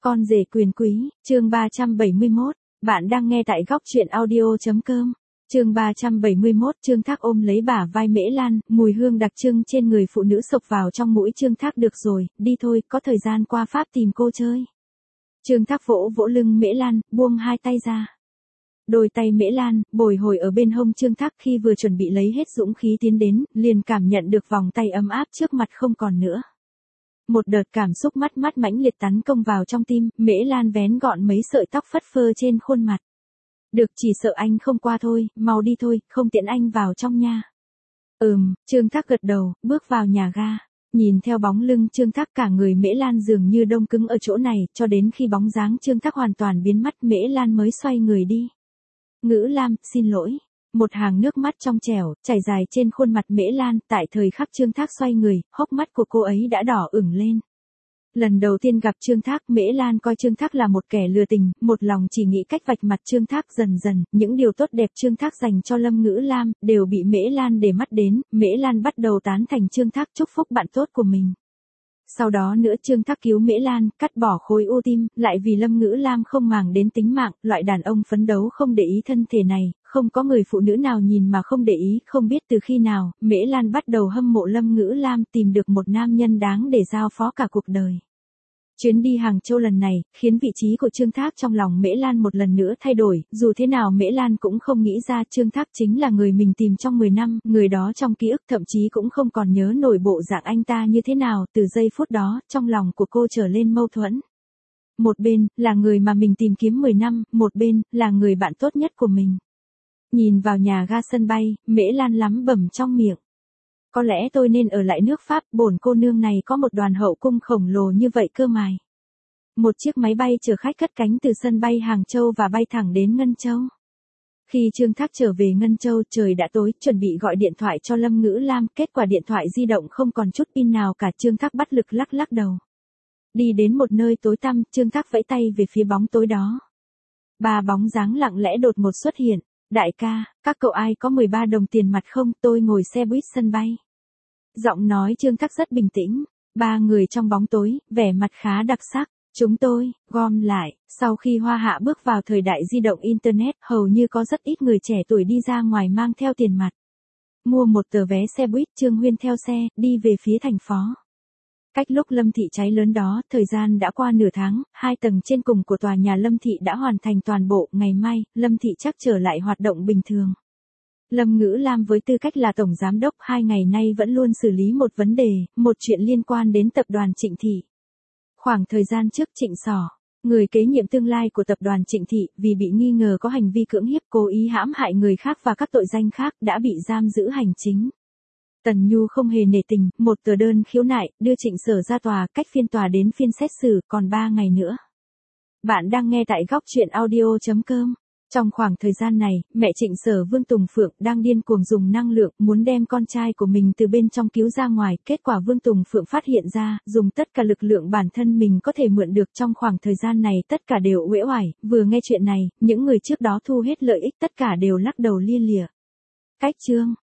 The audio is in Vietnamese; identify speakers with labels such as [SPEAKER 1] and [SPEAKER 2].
[SPEAKER 1] Con rể quyền quý, chương 371, bạn đang nghe tại góc truyện audio.com. Chương 371, Trương Thác ôm lấy bả vai Mễ Lan, mùi hương đặc trưng trên người phụ nữ xộc vào trong mũi Trương Thác. Được rồi, đi thôi, có thời gian qua Pháp tìm cô chơi. Trương Thác vỗ vỗ lưng Mễ Lan, buông hai tay ra. Đôi tay Mễ Lan, bồi hồi ở bên hông Trương Thác, khi vừa chuẩn bị lấy hết dũng khí tiến đến, liền cảm nhận được vòng tay ấm áp trước mặt không còn nữa. Một đợt cảm xúc mãnh liệt tấn công vào trong tim, Mễ Lan vén gọn mấy sợi tóc phất phơ trên khuôn mặt. Được, chỉ sợ anh không qua thôi, mau đi thôi, không tiễn anh vào trong nha. Trương Thác gật đầu, bước vào nhà ga. Nhìn theo bóng lưng Trương Thác, cả người Mễ Lan dường như đông cứng ở chỗ này, cho đến khi bóng dáng Trương Thác hoàn toàn biến mất, Mễ Lan mới xoay người đi. Ngữ Lam, xin lỗi. Một hàng nước mắt trong trẻo, chảy dài trên khuôn mặt Mễ Lan. Tại thời khắc Trương Thác xoay người, hốc mắt của cô ấy đã đỏ ửng lên. Lần đầu tiên gặp Trương Thác, Mễ Lan coi Trương Thác là một kẻ lừa tình, một lòng chỉ nghĩ cách vạch mặt Trương Thác. Dần dần, những điều tốt đẹp Trương Thác dành cho Lâm Ngữ Lam, đều bị Mễ Lan để mắt đến. Mễ Lan bắt đầu tán thành Trương Thác, chúc phúc bạn tốt của mình. Sau đó nữa Trương Thác cứu Mễ Lan, cắt bỏ khối u tim, lại vì Lâm Ngữ Lam không màng đến tính mạng. Loại đàn ông phấn đấu không để ý thân thể này, không có người phụ nữ nào nhìn mà không để ý. Không biết từ khi nào, Mễ Lan bắt đầu hâm mộ Lâm Ngữ Lam, tìm được một nam nhân đáng để giao phó cả cuộc đời. Chuyến đi Hàng Châu lần này, khiến vị trí của Trương Thác trong lòng Mễ Lan một lần nữa thay đổi. Dù thế nào Mễ Lan cũng không nghĩ ra Trương Thác chính là người mình tìm trong 10 năm, người đó trong ký ức thậm chí cũng không còn nhớ nổi bộ dạng anh ta như thế nào. Từ giây phút đó, trong lòng của cô trở lên mâu thuẫn. Một bên, là người mà mình tìm kiếm 10 năm, một bên, là người bạn tốt nhất của mình. Nhìn vào nhà ga sân bay, Mễ Lan lắm bẩm trong miệng. Có lẽ tôi nên ở lại nước Pháp, bổn cô nương này có một đoàn hậu cung khổng lồ như vậy cơ mà. Một chiếc máy bay chở khách cất cánh từ sân bay Hàng Châu và bay thẳng đến Ngân Châu. Khi Trương Thác trở về Ngân Châu, trời đã tối, chuẩn bị gọi điện thoại cho Lâm Ngữ Lam, kết quả điện thoại di động không còn chút pin nào cả. Trương Thác bất lực lắc đầu. Đi đến một nơi tối tăm, Trương Thác vẫy tay về phía bóng tối đó. Ba bóng dáng lặng lẽ đột ngột xuất hiện. Đại ca, các cậu ai có 13 đồng tiền mặt không, tôi ngồi xe buýt sân bay. Giọng nói Trương Thác rất bình tĩnh. Ba người trong bóng tối, vẻ mặt khá đặc sắc. Chúng tôi, gom lại. Sau khi Hoa Hạ bước vào thời đại di động Internet, hầu như có rất ít người trẻ tuổi đi ra ngoài mang theo tiền mặt. Mua một tờ vé xe buýt, Trương Huyên theo xe, đi về phía thành phố. Cách lúc Lâm Thị cháy lớn đó, thời gian đã qua nửa tháng, 2 tầng trên cùng của tòa nhà Lâm Thị đã hoàn thành toàn bộ. Ngày mai, Lâm Thị chắc trở lại hoạt động bình thường. Lâm Ngữ Lam với tư cách là tổng giám đốc 2 ngày nay vẫn luôn xử lý một vấn đề, một chuyện liên quan đến tập đoàn Trịnh Thị. Khoảng thời gian trước Trịnh Sỏ, người kế nhiệm tương lai của tập đoàn Trịnh Thị, vì bị nghi ngờ có hành vi cưỡng hiếp, cố ý hãm hại người khác và các tội danh khác, đã bị giam giữ hành chính. Tần Nhu không hề nể tình, một tờ đơn khiếu nại, đưa Trịnh Sở ra tòa, cách phiên tòa đến phiên xét xử, còn 3 ngày nữa. Bạn đang nghe tại góc truyện audio.com. Trong khoảng thời gian này, mẹ Trịnh Sở Vương Tùng Phượng đang điên cuồng dùng năng lượng, muốn đem con trai của mình từ bên trong cứu ra ngoài. Kết quả Vương Tùng Phượng phát hiện ra, dùng tất cả lực lượng bản thân mình có thể mượn được trong khoảng thời gian này, tất cả đều uể oải. Vừa nghe chuyện này, những người trước đó thu hết lợi ích tất cả đều lắc đầu lia lịa. Cách chương